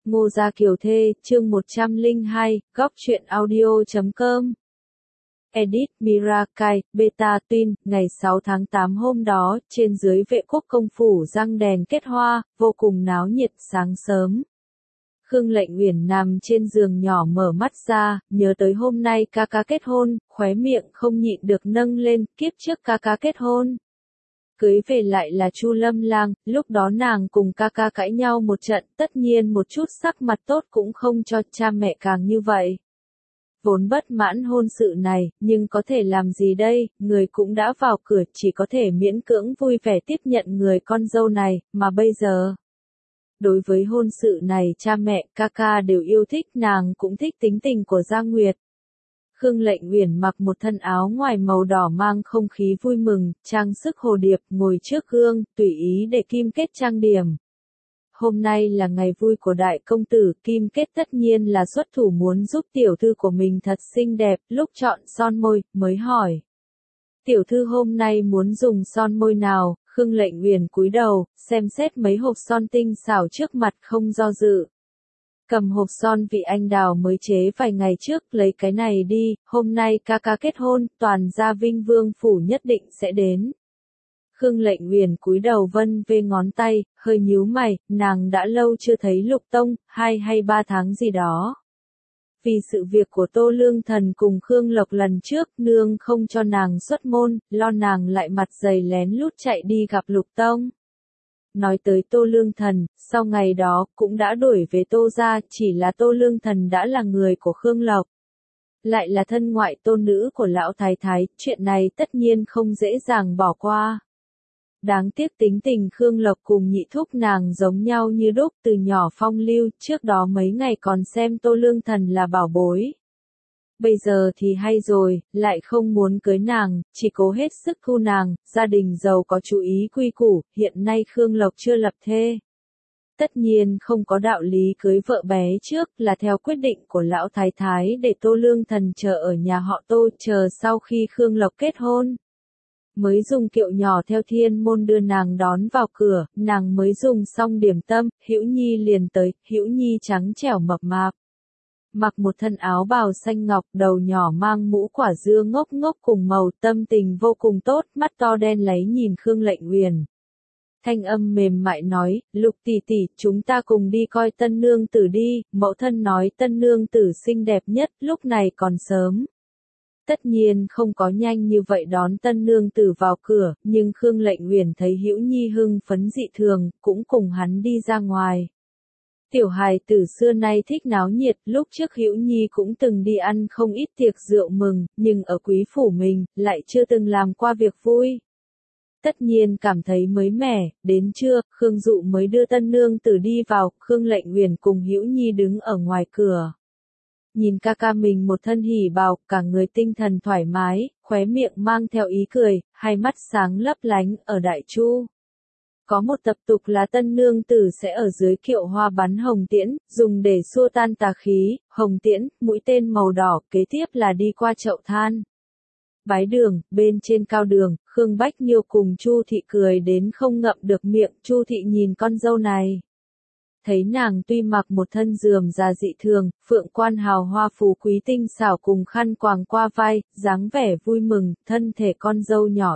Ngô Gia Kiều Thê, chương 102, góc truyện audio.com. Edit Mirakai, Beta Twin, ngày 6 tháng 8 hôm đó, trên dưới Vệ Quốc công phủ răng đèn kết hoa, vô cùng náo nhiệt sáng sớm. Khương Lệnh Uyển nằm trên giường nhỏ mở mắt ra, nhớ tới hôm nay ca ca kết hôn, khóe miệng không nhịn được nâng lên, kiếp trước ca ca kết hôn. Cưới về lại là Chu Lâm Lang, lúc đó nàng cùng ca ca cãi nhau một trận, tất nhiên một chút sắc mặt tốt cũng không cho cha mẹ càng như vậy. Vốn bất mãn hôn sự này, nhưng có thể làm gì đây, người cũng đã vào cửa, chỉ có thể miễn cưỡng vui vẻ tiếp nhận người con dâu này, mà bây giờ. Đối với hôn sự này cha mẹ, ca ca đều yêu thích, nàng cũng thích tính tình của Gia Nguyệt. Khương Lệnh Uyển mặc một thân áo ngoài màu đỏ mang không khí vui mừng, trang sức hồ điệp, ngồi trước gương, tùy ý để Kim Kết trang điểm. Hôm nay là ngày vui của đại công tử, Kim Kết tất nhiên là xuất thủ muốn giúp tiểu thư của mình thật xinh đẹp, lúc chọn son môi, mới hỏi. Tiểu thư hôm nay muốn dùng son môi nào? Khương Lệnh Uyển cúi đầu, xem xét mấy hộp son tinh xảo trước mặt không do dự. Cầm hộp son vị anh đào mới chế vài ngày trước, lấy cái này đi, hôm nay ca ca kết hôn, toàn gia Vinh Vương phủ nhất định sẽ đến. Khương Lệnh Uyển cúi đầu vân về ngón tay, hơi nhíu mày, nàng đã lâu chưa thấy Lục Tông, 2 hay 3 tháng gì đó. Vì sự việc của Tô Lương Thần cùng Khương Lộc lần trước, nương không cho nàng xuất môn, lo nàng lại mặt dày lén lút chạy đi gặp Lục Tông. Nói tới Tô Lương Thần, sau ngày đó, cũng đã đuổi về Tô gia, chỉ là Tô Lương Thần đã là người của Khương Lộc. Lại là thân ngoại tôn nữ của lão thái thái, chuyện này tất nhiên không dễ dàng bỏ qua. Đáng tiếc tính tình Khương Lộc cùng nhị thúc nàng giống nhau như đúc, từ nhỏ phong lưu, trước đó mấy ngày còn xem Tô Lương Thần là bảo bối. Bây giờ thì hay rồi, lại không muốn cưới nàng, chỉ cố hết sức thu nàng, gia đình giàu có chú ý quy củ, hiện nay Khương Lộc chưa lập thê. Tất nhiên không có đạo lý cưới vợ bé trước, là theo quyết định của lão thái thái để Tô Lương Thần chờ ở nhà họ Tô, chờ sau khi Khương Lộc kết hôn. Mới dùng kiệu nhỏ theo thiên môn đưa nàng đón vào cửa, nàng mới dùng xong điểm tâm, Hữu Nhi liền tới, Hữu Nhi trắng trẻo mập mạp. Mặc một thân áo bào xanh ngọc, đầu nhỏ mang mũ quả dưa ngốc ngốc cùng màu, tâm tình vô cùng tốt, mắt to đen láy nhìn Khương Lệnh Uyển. Thanh âm mềm mại nói, Lục tỷ tỷ, chúng ta cùng đi coi tân nương tử đi, mẫu thân nói tân nương tử xinh đẹp nhất, lúc này còn sớm. Tất nhiên không có nhanh như vậy đón tân nương tử vào cửa, nhưng Khương Lệnh Uyển thấy Hữu Nhi hưng phấn dị thường, cũng cùng hắn đi ra ngoài. Tiểu hài tử xưa nay thích náo nhiệt, lúc trước Hữu Nhi cũng từng đi ăn không ít tiệc rượu mừng, nhưng ở quý phủ mình, lại chưa từng làm qua việc vui. Tất nhiên cảm thấy mới mẻ, đến trưa, Khương Dụ mới đưa tân nương tử đi vào, Khương Lệnh Uyển cùng Hữu Nhi đứng ở ngoài cửa. Nhìn ca ca mình một thân hỉ bào, cả người tinh thần thoải mái, khóe miệng mang theo ý cười, hai mắt sáng lấp lánh, ở Đại Chu. Có một tập tục là tân nương tử sẽ ở dưới kiệu hoa bắn hồng tiễn, dùng để xua tan tà khí, hồng tiễn, mũi tên màu đỏ, kế tiếp là đi qua chậu than. Bái đường, bên trên cao đường, Khương Bách Nhiêu cùng Chu Thị cười đến không ngậm được miệng, Chu Thị nhìn con dâu này. Thấy nàng tuy mặc một thân rườm rà dị thường, phượng quan hào hoa phú quý tinh xảo cùng khăn quàng qua vai, dáng vẻ vui mừng, thân thể con dâu nhỏ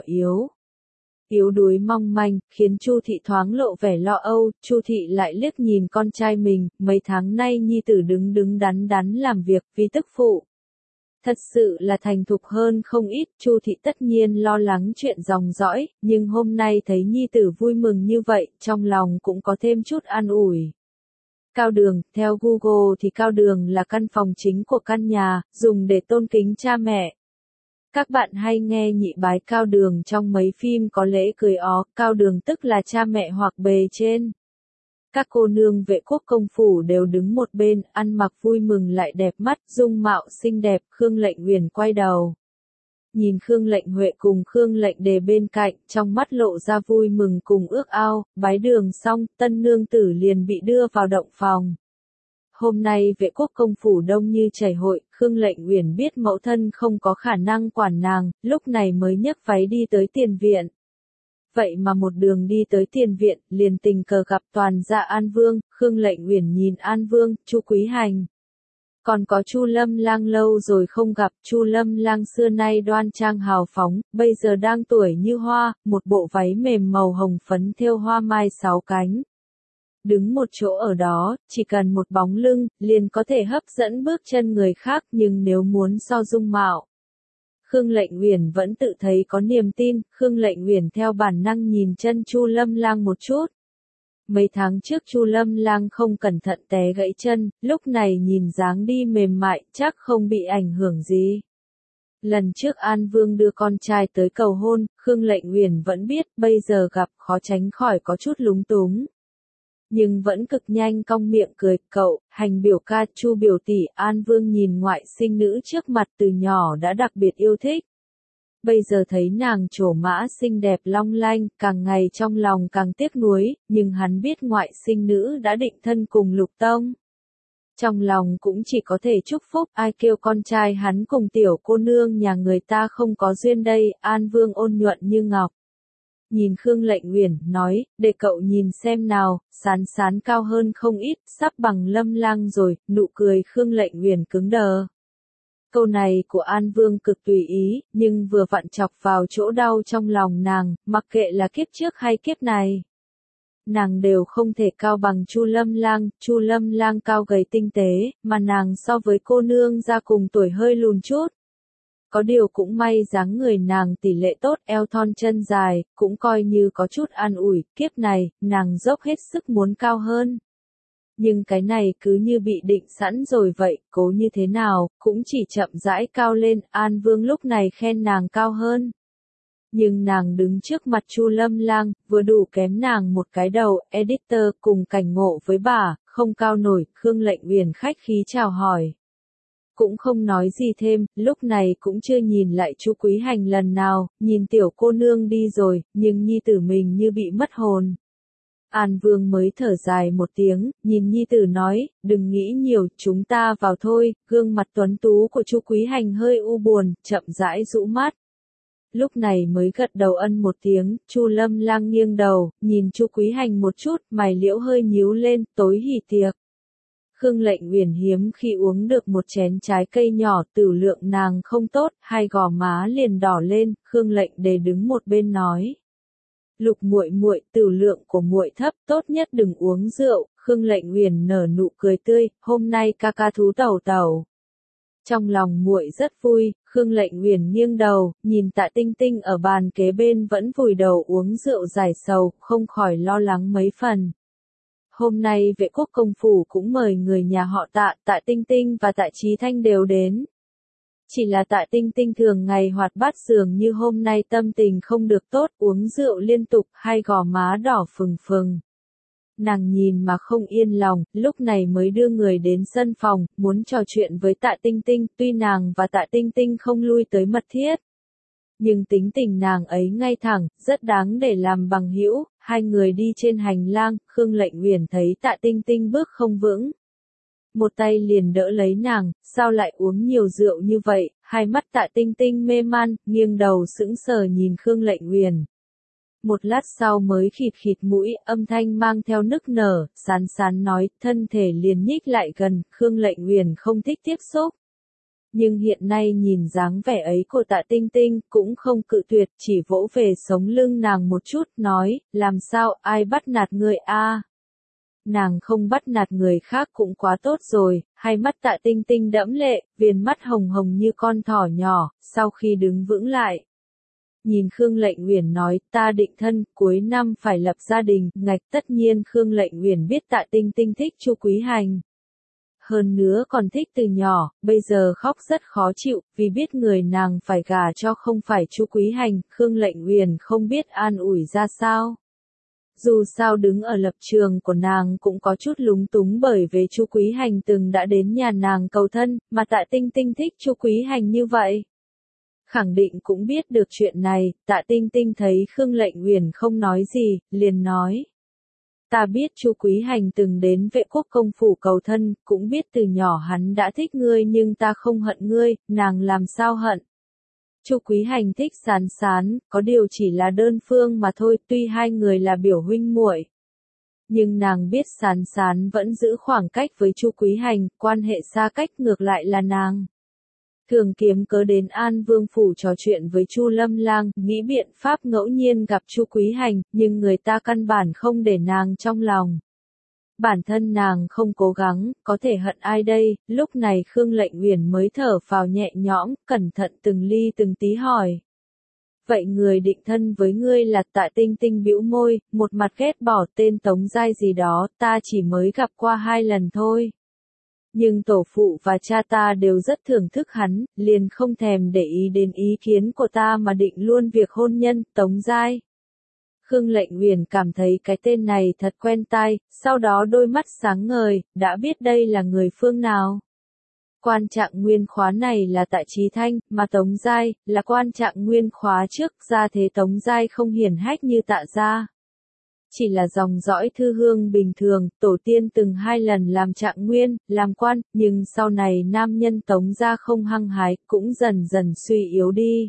yếu đuối mong manh, khiến Chu Thị thoáng lộ vẻ lo âu, Chu Thị lại liếc nhìn con trai mình, mấy tháng nay nhi tử đứng đắn đắn làm việc, vì tức phụ. Thật sự là thành thục hơn không ít, Chu Thị tất nhiên lo lắng chuyện dòng dõi, nhưng hôm nay thấy nhi tử vui mừng như vậy, trong lòng cũng có thêm chút an ủi. Cao đường, theo Google thì cao đường là căn phòng chính của căn nhà, dùng để tôn kính cha mẹ. Các bạn hay nghe nhị bái cao đường trong mấy phim có lễ cưới ó, cao đường tức là cha mẹ hoặc bề trên. Các cô nương Vệ Quốc công phủ đều đứng một bên, ăn mặc vui mừng lại đẹp mắt, dung mạo xinh đẹp, Khương Lệnh Uyển quay đầu. Nhìn Khương Lệnh Huệ cùng Khương Lệnh Đề bên cạnh, trong mắt lộ ra vui mừng cùng ước ao, bái đường xong, tân nương tử liền bị đưa vào động phòng. Hôm nay Vệ Quốc công phủ đông như chảy hội, Khương Lệnh Uyển biết mẫu thân không có khả năng quản nàng, lúc này mới nhấc váy đi tới tiền viện. vậy mà một đường đi tới tiền viện, liền tình cờ gặp toàn gia An Vương, Khương Lệnh Uyển nhìn An Vương, Chu Quý Hành. Còn có Chu Lâm Lang lâu rồi không gặp, Chu Lâm Lang xưa nay đoan trang hào phóng, bây giờ đang tuổi như hoa, một bộ váy mềm màu hồng phấn thêu hoa mai 6 cánh. Đứng một chỗ ở đó, chỉ cần một bóng lưng, liền có thể hấp dẫn bước chân người khác, nhưng nếu muốn so dung mạo. Khương Lệnh Uyển vẫn tự thấy có niềm tin, Khương Lệnh Uyển theo bản năng nhìn chân Chu Lâm Lang một chút. Mấy tháng trước Chu Lâm Lang không cẩn thận té gãy chân, lúc này nhìn dáng đi mềm mại, chắc không bị ảnh hưởng gì. Lần trước An Vương đưa con trai tới cầu hôn, Khương Lệnh Uyển vẫn biết, bây giờ gặp khó tránh khỏi có chút lúng túng. Nhưng vẫn cực nhanh cong miệng cười, cậu, Hành biểu ca, Chu biểu tỷ, An Vương nhìn ngoại sinh nữ trước mặt từ nhỏ đã đặc biệt yêu thích. Bây giờ thấy nàng trổ mã xinh đẹp long lanh, càng ngày trong lòng càng tiếc nuối, nhưng hắn biết ngoại sinh nữ đã định thân cùng Lục Tông. Trong lòng cũng chỉ có thể chúc phúc, ai kêu con trai hắn cùng tiểu cô nương nhà người ta không có duyên đây, An Vương ôn nhuận như ngọc. Nhìn Khương Lệnh Uyển, nói, để cậu nhìn xem nào, Sán Sán cao hơn không ít, sắp bằng Lâm Lang rồi, nụ cười Khương Lệnh Uyển cứng đờ. Câu này của An Vương cực tùy ý, nhưng vừa vặn chọc vào chỗ đau trong lòng nàng, mặc kệ là kiếp trước hay kiếp này. Nàng đều không thể cao bằng Chu Lâm Lang cao gầy tinh tế, mà nàng so với cô nương ra cùng tuổi hơi lùn chút. Có điều cũng may dáng người nàng tỷ lệ tốt, eo thon chân dài, cũng coi như có chút an ủi, kiếp này, nàng dốc hết sức muốn cao hơn. Nhưng cái này cứ như bị định sẵn rồi vậy, cố như thế nào, cũng chỉ chậm rãi cao lên, An Vương lúc này khen nàng cao hơn. Nhưng nàng đứng trước mặt Chu Lâm Lang, vừa đủ kém nàng một cái đầu, editor cùng cảnh ngộ với bà, không cao nổi, Khương Lệnh Uyển khách khí chào hỏi. Cũng không nói gì thêm, lúc này cũng chưa nhìn lại Chu Quý Hành lần nào, nhìn tiểu cô nương đi rồi, nhưng nhi tử mình như bị mất hồn. An Vương mới thở dài một tiếng, nhìn nhi tử nói, đừng nghĩ nhiều, chúng ta vào thôi, gương mặt tuấn tú của Chu Quý Hành hơi u buồn, chậm rãi rũ mắt. Lúc này mới gật đầu ân một tiếng, Chu Lâm Lang nghiêng đầu, nhìn Chu Quý Hành một chút, mày liễu hơi nhíu lên, tối hỉ tiệc. Khương Lệnh Uyển hiếm khi uống được một chén trái cây nhỏ, tửu lượng nàng không tốt, hai gò má liền đỏ lên, Khương Lệnh Đề đứng một bên nói. Lục muội muội, tửu lượng của muội thấp, tốt nhất đừng uống rượu, Khương Lệnh Uyển nở nụ cười tươi, hôm nay ca ca thú tẩu tẩu. Trong lòng muội rất vui, Khương Lệnh Uyển nghiêng đầu, nhìn Tạ Tinh Tinh ở bàn kế bên vẫn vùi đầu uống rượu giải sầu, không khỏi lo lắng mấy phần. Hôm nay Vệ Quốc công phủ cũng mời người nhà họ Tạ, Tạ Tinh Tinh và Tạ Chí Thanh đều đến. Chỉ là Tạ Tinh Tinh thường ngày hoạt bát dường như hôm nay tâm tình không được tốt, uống rượu liên tục, hai gò má đỏ phừng phừng. Nàng nhìn mà không yên lòng, lúc này mới đưa người đến sân phòng, muốn trò chuyện với Tạ Tinh Tinh, tuy nàng và Tạ Tinh Tinh không lui tới mật thiết. Nhưng tính tình nàng ấy ngay thẳng, rất đáng để làm bằng hữu. Hai người đi trên hành lang, Khương Lệnh Uyển thấy Tạ Tinh Tinh bước không vững. Một tay liền đỡ lấy nàng, sao lại uống nhiều rượu như vậy, hai mắt Tạ Tinh Tinh mê man, nghiêng đầu sững sờ nhìn Khương Lệnh Uyển. Một lát sau mới khịt khịt mũi, âm thanh mang theo nức nở, Sán Sán nói, thân thể liền nhích lại gần, Khương Lệnh Uyển không thích tiếp xúc. Nhưng hiện nay nhìn dáng vẻ ấy của Tạ Tinh Tinh, cũng không cự tuyệt, chỉ vỗ về sống lưng nàng một chút, nói, làm sao, ai bắt nạt người a? Nàng không bắt nạt người khác cũng quá tốt rồi, hai mắt Tạ Tinh Tinh đẫm lệ, viền mắt hồng hồng như con thỏ nhỏ, sau khi đứng vững lại. Nhìn Khương Lệnh Uyển nói, ta định thân, cuối năm phải lập gia đình, ngạch tất nhiên Khương Lệnh Uyển biết Tạ Tinh Tinh thích Chu Quý Hành. Hơn nữa còn thích từ nhỏ, bây giờ khóc rất khó chịu, vì biết người nàng phải gả cho không phải Chu Quý Hành, Khương Lệnh Uyển không biết an ủi ra sao. Dù sao đứng ở lập trường của nàng cũng có chút lúng túng bởi vì Chu Quý Hành từng đã đến nhà nàng cầu thân, mà Tạ Tinh Tinh thích Chu Quý Hành như vậy. Khẳng định cũng biết được chuyện này, Tạ Tinh Tinh thấy Khương Lệnh Uyển không nói gì, liền nói. Ta biết Chu Quý Hành từng đến Vệ Quốc công phủ cầu thân, cũng biết từ nhỏ hắn đã thích ngươi nhưng ta không hận ngươi, nàng làm sao hận. Chu Quý Hành thích Sán Sán, có điều chỉ là đơn phương mà thôi, tuy hai người là biểu huynh muội. Nhưng nàng biết Sán Sán vẫn giữ khoảng cách với Chu Quý Hành, quan hệ xa cách ngược lại là nàng. Thường kiếm cớ đến An Vương phủ trò chuyện với Chu Lâm Lang, nghĩ biện pháp ngẫu nhiên gặp Chu Quý Hành, nhưng người ta căn bản không để nàng trong lòng. Bản thân nàng không cố gắng, có thể hận ai đây, lúc này Khương Lệnh Uyển mới thở phào nhẹ nhõm, cẩn thận từng ly từng tí hỏi. Vậy người định thân với ngươi là Tạ Tinh Tinh bĩu môi, một mặt ghét bỏ tên Tống Giai gì đó, ta chỉ mới gặp qua 2 lần thôi. Nhưng tổ phụ và cha ta đều rất thưởng thức hắn, liền không thèm để ý đến ý kiến của ta mà định luôn việc hôn nhân, Tống Giai. Khương Lệnh Uyển cảm thấy cái tên này thật quen tai, sau đó đôi mắt sáng ngời, đã biết đây là người phương nào. Quan trạng nguyên khóa này là Tạ Chí Thanh, mà Tống Giai, là quan trạng nguyên khóa trước, ra thế Tống Giai không hiển hách như Tạ gia. Chỉ là dòng dõi thư hương bình thường, tổ tiên từng 2 lần làm trạng nguyên, làm quan, nhưng sau này nam nhân Tống gia không hăng hái, cũng dần dần suy yếu đi.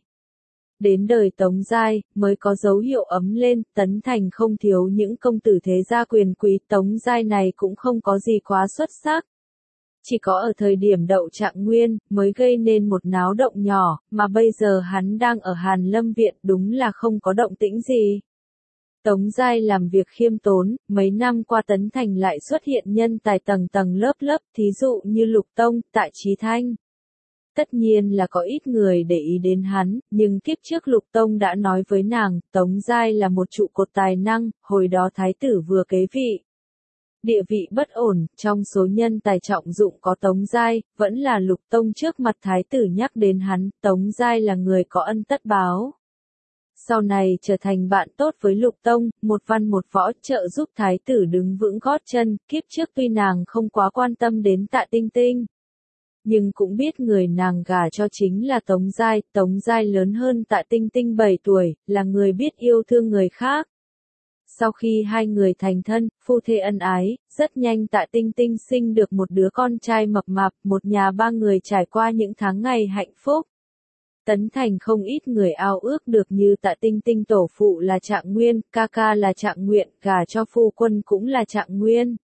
Đến đời Tống Giai, mới có dấu hiệu ấm lên, Tấn Thành không thiếu những công tử thế gia quyền quý, Tống Giai này cũng không có gì quá xuất sắc. Chỉ có ở thời điểm đậu trạng nguyên, mới gây nên một náo động nhỏ, mà bây giờ hắn đang ở Hàn Lâm Viện, đúng là không có động tĩnh gì. Tống Giai làm việc khiêm tốn, mấy năm qua Tấn Thành lại xuất hiện nhân tài tầng tầng lớp lớp, thí dụ như Lục Tông, Tạ Chí Thanh. Tất nhiên là có ít người để ý đến hắn, nhưng kiếp trước Lục Tông đã nói với nàng, Tống Giai là một trụ cột tài năng, hồi đó thái tử vừa kế vị. Địa vị bất ổn, trong số nhân tài trọng dụng có Tống Giai, vẫn là Lục Tông trước mặt thái tử nhắc đến hắn, Tống Giai là người có ân tất báo. Sau này trở thành bạn tốt với Lục Tông, một văn một võ trợ giúp thái tử đứng vững gót chân, kiếp trước tuy nàng không quá quan tâm đến Tạ Tinh Tinh. Nhưng cũng biết người nàng gả cho chính là Tống Giai lớn hơn Tạ Tinh Tinh 7 tuổi, là người biết yêu thương người khác. Sau khi hai người thành thân, phu thê ân ái, rất nhanh Tạ Tinh Tinh sinh được một đứa con trai mập mạp, một nhà 3 người trải qua những tháng ngày hạnh phúc. Tấn Thành không ít người ao ước được như Tạ Tinh Tinh tổ phụ là Trạng Nguyên, ca ca là Trạng Nguyện, gả cho phu quân cũng là Trạng Nguyên.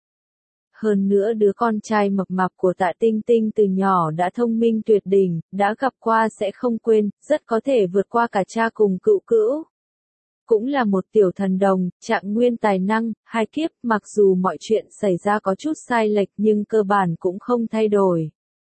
Hơn nữa đứa con trai mập mạp của Tạ Tinh Tinh từ nhỏ đã thông minh tuyệt đỉnh, đã gặp qua sẽ không quên, rất có thể vượt qua cả cha cùng cữu cữu. Cũng là một tiểu thần đồng, Trạng Nguyên tài năng, 2 kiếp, mặc dù mọi chuyện xảy ra có chút sai lệch nhưng cơ bản cũng không thay đổi.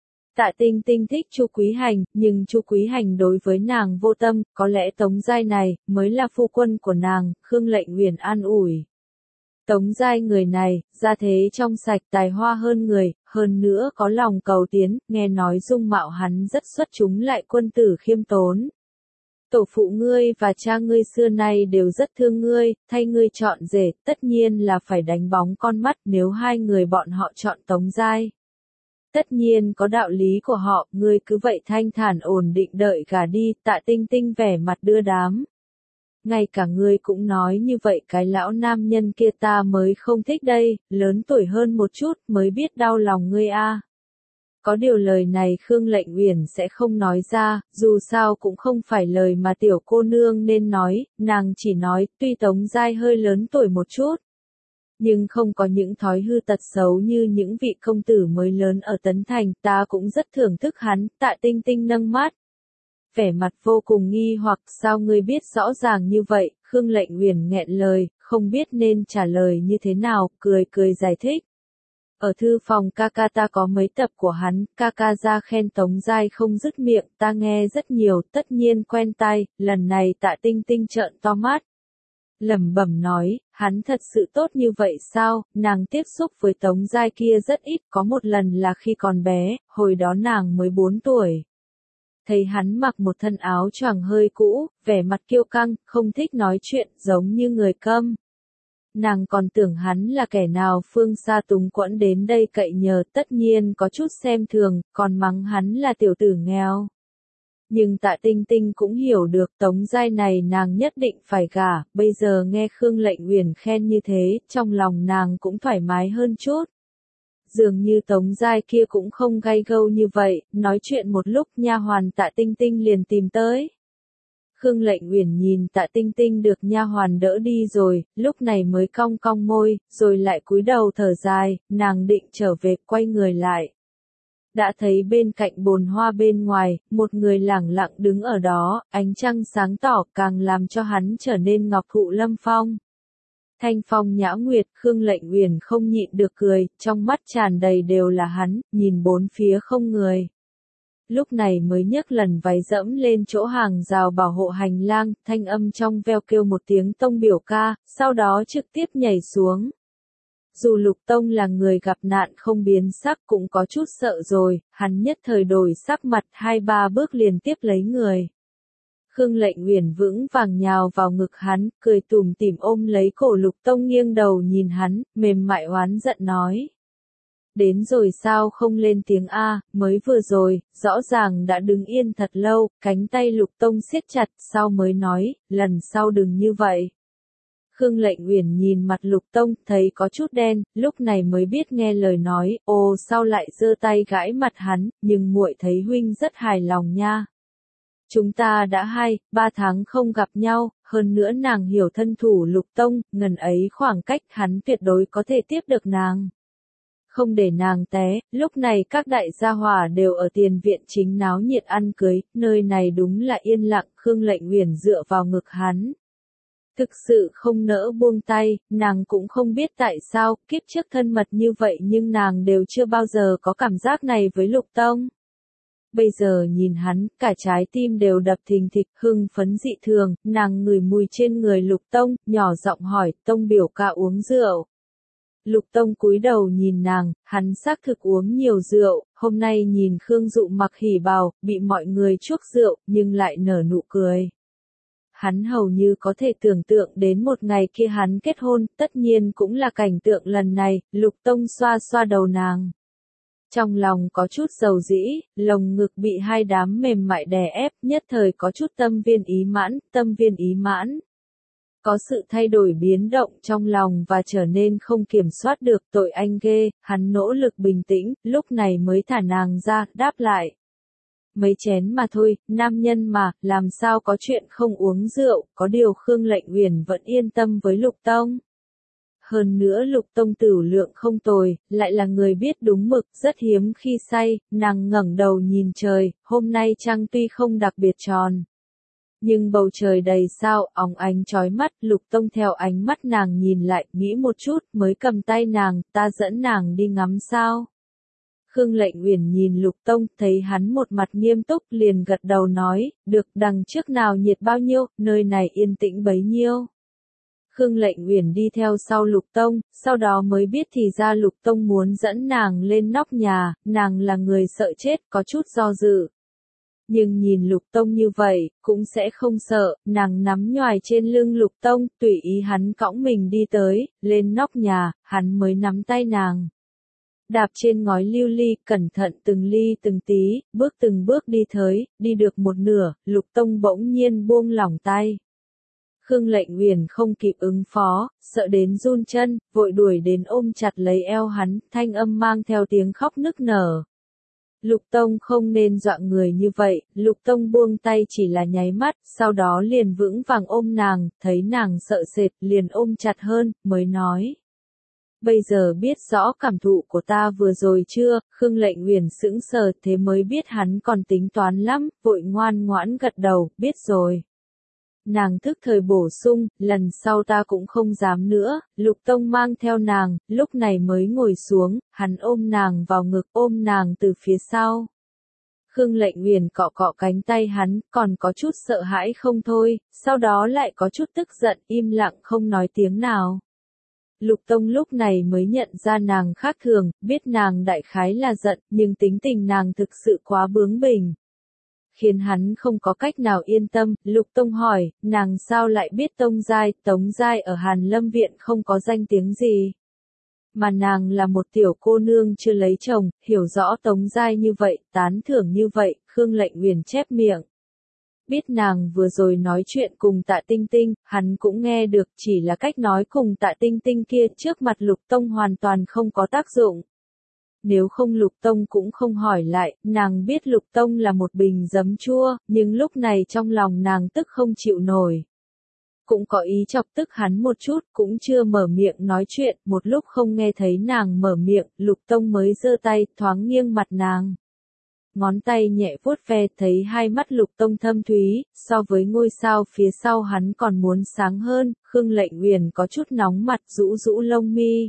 Tạ Tinh Tinh thích Chu Quý Hành, nhưng Chu Quý Hành đối với nàng vô tâm, có lẽ Tống Giai này mới là phu quân của nàng, Khương Lệnh Uyển an ủi. Tống Giai người này, gia thế trong sạch, tài hoa hơn người, hơn nữa có lòng cầu tiến, nghe nói dung mạo hắn rất xuất chúng, lại quân tử khiêm tốn. Tổ phụ ngươi và cha ngươi xưa nay đều rất thương ngươi, thay ngươi chọn rể, tất nhiên là phải đánh bóng con mắt nếu hai người bọn họ chọn Tống Giai. Tất nhiên có đạo lý của họ, ngươi cứ vậy thanh thản ổn định đợi gả đi, Tạ Tinh Tinh vẻ mặt đưa đám. Ngay cả ngươi cũng nói như vậy, cái lão nam nhân kia ta mới không thích đây, lớn tuổi hơn một chút mới biết đau lòng ngươi a. Có điều lời này Khương Lệnh Uyển sẽ không nói ra, dù sao cũng không phải lời mà tiểu cô nương nên nói, nàng chỉ nói, tuy Tống Giai hơi lớn tuổi một chút, nhưng không có những thói hư tật xấu như những vị công tử mới lớn ở Tấn Thành, ta cũng rất thưởng thức hắn. Tạ Tinh Tinh nâng mắt, vẻ mặt vô cùng nghi hoặc, sao ngươi biết rõ ràng như vậy? Khương Lệnh Uyển nghẹn lời, không biết nên trả lời như thế nào, cười cười giải thích. Ở thư phòng ca ca ta có mấy tập của hắn, ca ca ra khen Tống Giai không dứt miệng, ta nghe rất nhiều, tất nhiên quen tai. Lần này Tạ Tinh Tinh trợn to mắt, lẩm bẩm nói, hắn thật sự tốt như vậy sao? Nàng tiếp xúc với Tống Giai kia rất ít, có một lần là khi còn bé, hồi đó nàng mới 4 tuổi. Thấy hắn mặc một thân áo choàng hơi cũ, vẻ mặt kiêu căng, không thích nói chuyện, giống như người câm. Nàng còn tưởng hắn là kẻ nào phương xa túng quẫn đến đây cậy nhờ, tất nhiên có chút xem thường, còn mắng hắn là tiểu tử nghèo. Nhưng Tạ Tinh Tinh cũng hiểu được Tống Giai này nàng nhất định phải gả, bây giờ nghe Khương Lệnh Uyển khen như thế, trong lòng nàng cũng thoải mái hơn chút. Dường như Tống Giai kia cũng không gay gâu như vậy, nói chuyện một lúc nha hoàn Tạ Tinh Tinh liền tìm tới. Khương Lệnh Uyển nhìn Tạ Tinh Tinh được nha hoàn đỡ đi rồi, lúc này mới cong cong môi, rồi lại cúi đầu thở dài, nàng định trở về, quay người lại. Đã thấy bên cạnh bồn hoa bên ngoài, một người lẳng lặng đứng ở đó, ánh trăng sáng tỏ càng làm cho hắn trở nên ngọc thụ lâm phong. Thanh phong nhã nguyệt, Khương Lệnh Uyển không nhịn được cười, trong mắt tràn đầy đều là hắn, nhìn bốn phía không người. Lúc này mới nhấc lần váy dẫm lên chỗ hàng rào bảo hộ hành lang, thanh âm trong veo kêu một tiếng tông biểu ca, sau đó trực tiếp nhảy xuống. Dù Lục Tông là người gặp nạn không biến sắc cũng có chút sợ rồi, hắn nhất thời đổi sắc mặt 2-3 bước liền tiếp lấy người. Khương Lệnh Uyển vững vàng nhào vào ngực hắn, cười tủm tỉm ôm lấy cổ Lục Tông nghiêng đầu nhìn hắn, mềm mại oán giận nói. Đến rồi sao không lên tiếng A, mới vừa rồi, rõ ràng đã đứng yên thật lâu, cánh tay Lục Tông siết chặt, sau mới nói, lần sau đừng như vậy. Khương Lệnh Uyển nhìn mặt Lục Tông, thấy có chút đen, lúc này mới biết nghe lời nói, ô sao lại giơ tay gãi mặt hắn, nhưng muội thấy huynh rất hài lòng nha. Chúng ta đã 2-3 tháng không gặp nhau, hơn nữa nàng hiểu thân thủ Lục Tông, ngần ấy khoảng cách hắn tuyệt đối có thể tiếp được nàng. Không để nàng té, lúc này các đại gia hỏa đều ở tiền viện chính náo nhiệt ăn cưới, nơi này đúng là yên lặng, Khương Lệnh Uyển dựa vào ngực hắn. Thực sự không nỡ buông tay, nàng cũng không biết tại sao, kiếp trước thân mật như vậy nhưng nàng đều chưa bao giờ có cảm giác này với Lục Tông. Bây giờ nhìn hắn, cả trái tim đều đập thình thịch, hưng phấn dị thường, nàng ngửi mùi trên người Lục Tông, nhỏ giọng hỏi, Tông biểu ca uống rượu. Lục Tông cúi đầu nhìn nàng, hắn xác thực uống nhiều rượu, hôm nay nhìn Khương Dụ mặc hỉ bào, bị mọi người chuốc rượu, nhưng lại nở nụ cười. Hắn hầu như có thể tưởng tượng đến một ngày kia hắn kết hôn, tất nhiên cũng là cảnh tượng lần này, Lục Tông xoa xoa đầu nàng. Trong lòng có chút dầu dĩ, lồng ngực bị hai đám mềm mại đè ép, nhất thời có chút tâm viên ý mãn. Có sự thay đổi biến động trong lòng và trở nên không kiểm soát được, tội anh ghê, hắn nỗ lực bình tĩnh, lúc này mới thả nàng ra, đáp lại. Mấy chén mà thôi, nam nhân mà, làm sao có chuyện không uống rượu, có điều Khương Lệnh Uyển vẫn yên tâm với Lục Tông. Hơn nữa Lục Tông tửu lượng không tồi, lại là người biết đúng mực, rất hiếm khi say, nàng ngẩng đầu nhìn trời, hôm nay trăng tuy không đặc biệt tròn. Nhưng bầu trời đầy sao, óng ánh chói mắt, Lục Tông theo ánh mắt nàng nhìn lại, nghĩ một chút, mới cầm tay nàng, ta dẫn nàng đi ngắm sao. Khương Lệnh Uyển nhìn Lục Tông, thấy hắn một mặt nghiêm túc, liền gật đầu nói, được, đằng trước nào nhiệt bao nhiêu, nơi này yên tĩnh bấy nhiêu. Khương Lệnh Uyển đi theo sau Lục Tông, sau đó mới biết thì ra Lục Tông muốn dẫn nàng lên nóc nhà, nàng là người sợ chết, có chút do dự. Nhưng nhìn Lục Tông như vậy, cũng sẽ không sợ, nàng nắm nhoài trên lưng Lục Tông, tùy ý hắn cõng mình đi tới, lên nóc nhà, hắn mới nắm tay nàng. Đạp trên ngói lưu ly, cẩn thận từng ly từng tí, bước từng bước đi được một nửa, Lục Tông bỗng nhiên buông lỏng tay. Khương Lệnh Uyển không kịp ứng phó, sợ đến run chân, vội đuổi đến ôm chặt lấy eo hắn, thanh âm mang theo tiếng khóc nức nở. Lục Tông không nên dọa người như vậy, Lục Tông buông tay chỉ là nháy mắt, sau đó liền vững vàng ôm nàng, thấy nàng sợ sệt, liền ôm chặt hơn, mới nói. Bây giờ biết rõ cảm thụ của ta vừa rồi chưa, Khương Lệnh Uyển sững sờ thế mới biết hắn còn tính toán lắm, vội ngoan ngoãn gật đầu, biết rồi. Nàng thức thời bổ sung, lần sau ta cũng không dám nữa, Lục Tông mang theo nàng, lúc này mới ngồi xuống, hắn ôm nàng vào ngực, ôm nàng từ phía sau. Khương Lệnh Uyển cọ cọ cánh tay hắn, còn có chút sợ hãi không thôi, sau đó lại có chút tức giận, im lặng không nói tiếng nào. Lục Tông lúc này mới nhận ra nàng khác thường, biết nàng đại khái là giận, nhưng tính tình nàng thực sự quá bướng bỉnh. Khiến hắn không có cách nào yên tâm, Lục Tông hỏi, nàng sao lại biết Tống Giai ở Hàn Lâm Viện không có danh tiếng gì. Mà nàng là một tiểu cô nương chưa lấy chồng, hiểu rõ Tống Giai như vậy, tán thưởng như vậy, Khương Lệnh Uyển chép miệng. Biết nàng vừa rồi nói chuyện cùng Tạ Tinh Tinh, hắn cũng nghe được, chỉ là cách nói cùng Tạ Tinh Tinh kia trước mặt Lục Tông hoàn toàn không có tác dụng. nếu không Lục Tông cũng không hỏi lại, nàng biết Lục Tông là một bình giấm chua, nhưng lúc này trong lòng nàng tức không chịu nổi. Cũng có ý chọc tức hắn một chút, cũng chưa mở miệng nói chuyện, một lúc không nghe thấy nàng mở miệng, Lục Tông mới giơ tay, thoáng nghiêng mặt nàng. Ngón tay nhẹ vuốt ve, thấy hai mắt Lục Tông thâm thúy, so với ngôi sao phía sau hắn còn muốn sáng hơn, Khương Lệnh Uyển có chút nóng mặt, rũ rũ lông mi.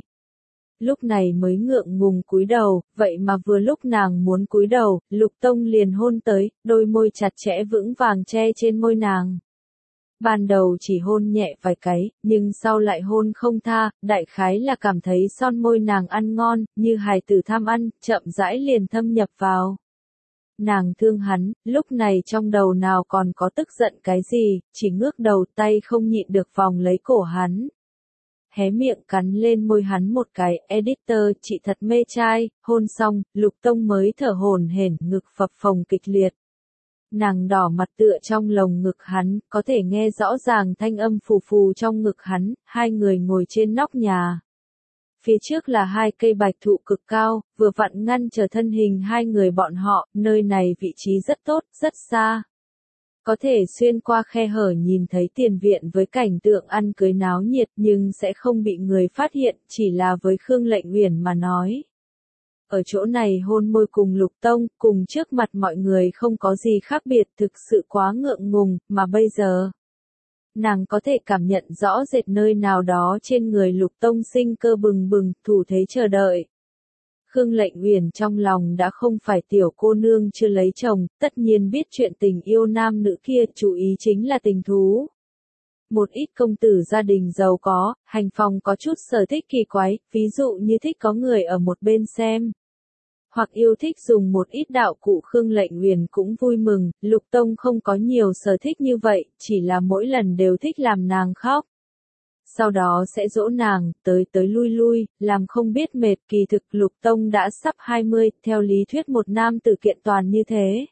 Lúc này mới ngượng ngùng cúi đầu, vậy mà vừa lúc nàng muốn cúi đầu, Lục Tông liền hôn tới, đôi môi chặt chẽ vững vàng che trên môi nàng. Ban đầu chỉ hôn nhẹ vài cái, nhưng sau lại hôn không tha, đại khái là cảm thấy son môi nàng ăn ngon, như hài tử tham ăn, chậm rãi liền thâm nhập vào. Nàng thương hắn, lúc này trong đầu nào còn có tức giận cái gì, chỉ ngước đầu tay không nhịn được vòng lấy cổ hắn. Hé miệng cắn lên môi hắn một cái, editor, chị thật mê trai, hôn xong, Lục Tông mới thở hổn hển, ngực phập phồng kịch liệt. Nàng đỏ mặt tựa trong lồng ngực hắn, có thể nghe rõ ràng thanh âm phù phù trong ngực hắn, hai người ngồi trên nóc nhà. Phía trước là hai cây bạch thụ cực cao, vừa vặn ngăn trở thân hình hai người bọn họ, nơi này vị trí rất tốt, rất xa. Có thể xuyên qua khe hở nhìn thấy tiền viện với cảnh tượng ăn cưới náo nhiệt nhưng sẽ không bị người phát hiện, chỉ là với Khương Lệnh Uyển mà nói. Ở chỗ này hôn môi cùng Lục Tông, cùng trước mặt mọi người không có gì khác biệt, thực sự quá ngượng ngùng, mà bây giờ. Nàng có thể cảm nhận rõ rệt nơi nào đó trên người Lục Tông sinh cơ bừng bừng, thủ thế chờ đợi. Khương Lệnh Uyển trong lòng đã không phải tiểu cô nương chưa lấy chồng, tất nhiên biết chuyện tình yêu nam nữ kia, chú ý chính là tình thú. Một ít công tử gia đình giàu có, hành phong có chút sở thích kỳ quái, ví dụ như thích có người ở một bên xem. Hoặc yêu thích dùng một ít đạo cụ. Khương Lệnh Uyển cũng vui mừng, Lục Tông không có nhiều sở thích như vậy, chỉ là mỗi lần đều thích làm nàng khóc. Sau đó sẽ dỗ nàng, tới tới lui lui, làm không biết mệt. Kỳ thực Lục Tông đã sắp 20, theo lý thuyết một nam tử kiện toàn như thế.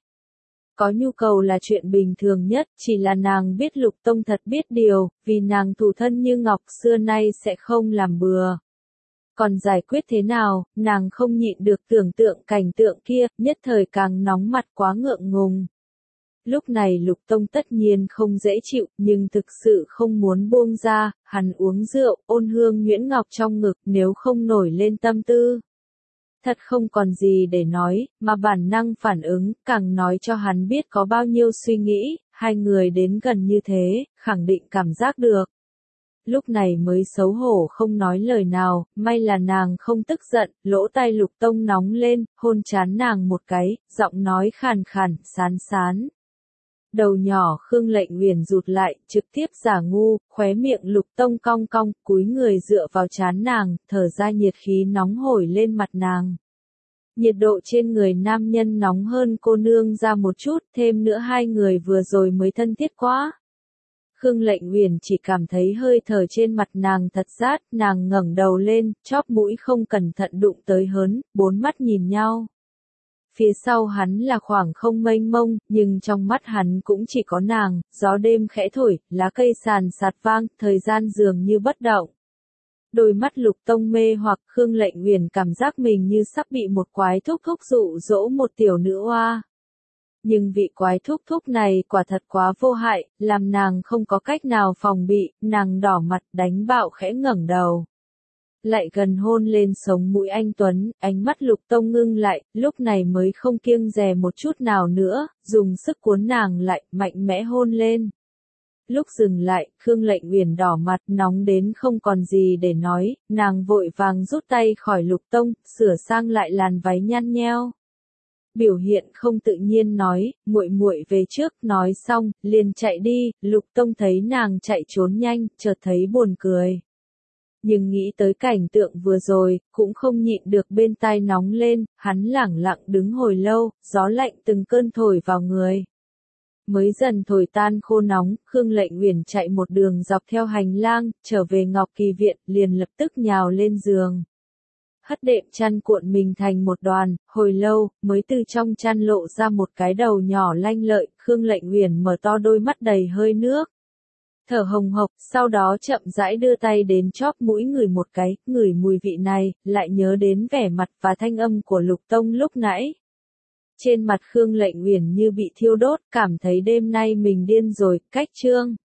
Có nhu cầu là chuyện bình thường nhất, chỉ là nàng biết Lục Tông thật biết điều, vì nàng thủ thân như ngọc xưa nay sẽ không làm bừa. Còn giải quyết thế nào, nàng không nhịn được tưởng tượng cảnh tượng kia, nhất thời càng nóng mặt quá ngượng ngùng. Lúc này Lục Tông tất nhiên không dễ chịu, nhưng thực sự không muốn buông ra, hắn uống rượu, ôn hương nhuyễn ngọc trong ngực nếu không nổi lên tâm tư. Thật không còn gì để nói, mà bản năng phản ứng, càng nói cho hắn biết có bao nhiêu suy nghĩ, hai người đến gần như thế, khẳng định cảm giác được. Lúc này mới xấu hổ không nói lời nào, may là nàng không tức giận, lỗ tai Lục Tông nóng lên, hôn trán nàng một cái, giọng nói khàn khàn, sán sán. Đầu nhỏ Khương Lệnh Uyển rụt lại, trực tiếp giả ngu, khóe miệng Lục Tông cong cong, cúi người dựa vào trán nàng, thở ra nhiệt khí nóng hổi lên mặt nàng. Nhiệt độ trên người nam nhân nóng hơn cô nương ra một chút, thêm nữa hai người vừa rồi mới thân thiết quá. Khương Lệnh Uyển chỉ cảm thấy hơi thở trên mặt nàng thật rát, nàng ngẩng đầu lên, chóp mũi không cẩn thận đụng tới hớn, bốn mắt nhìn nhau. Phía sau hắn là khoảng không mênh mông, nhưng trong mắt hắn cũng chỉ có nàng, gió đêm khẽ thổi, lá cây sàn sạt vang, thời gian dường như bất động. Đôi mắt Lục Tông mê hoặc Khương Lệnh Uyển cảm giác mình như sắp bị một quái thúc thúc dụ dỗ một tiểu nữ oa. Nhưng vị quái thúc thúc này quả thật quá vô hại, làm nàng không có cách nào phòng bị, nàng đỏ mặt đánh bạo khẽ ngẩng đầu. Lại gần hôn lên sống mũi anh Tuấn, ánh mắt Lục Tông ngưng lại, lúc này mới không kiêng dè một chút nào nữa, dùng sức cuốn nàng lại, mạnh mẽ hôn lên. Lúc dừng lại, Khương Lệnh Uyển đỏ mặt nóng đến không còn gì để nói, nàng vội vàng rút tay khỏi Lục Tông, sửa sang lại làn váy nhăn nheo. Biểu hiện không tự nhiên nói, muội muội về trước, nói xong, liền chạy đi, Lục Tông thấy nàng chạy trốn nhanh, chợt thấy buồn cười. Nhưng nghĩ tới cảnh tượng vừa rồi, cũng không nhịn được bên tai nóng lên, hắn lẳng lặng đứng hồi lâu, gió lạnh từng cơn thổi vào người. Mới dần thổi tan khô nóng, Khương Lệnh Uyển chạy một đường dọc theo hành lang, trở về Ngọc Kỳ Viện, liền lập tức nhào lên giường. Hất đệm chăn cuộn mình thành một đoàn, hồi lâu, mới từ trong chăn lộ ra một cái đầu nhỏ lanh lợi, Khương Lệnh Uyển mở to đôi mắt đầy hơi nước. thở hồng hộc, sau đó chậm rãi đưa tay đến chóp mũi ngửi một cái, ngửi mùi vị này, lại nhớ đến vẻ mặt và thanh âm của Lục Tông lúc nãy. Trên mặt Khương Lệnh Uyển như bị thiêu đốt, cảm thấy đêm nay mình điên rồi, cách chương.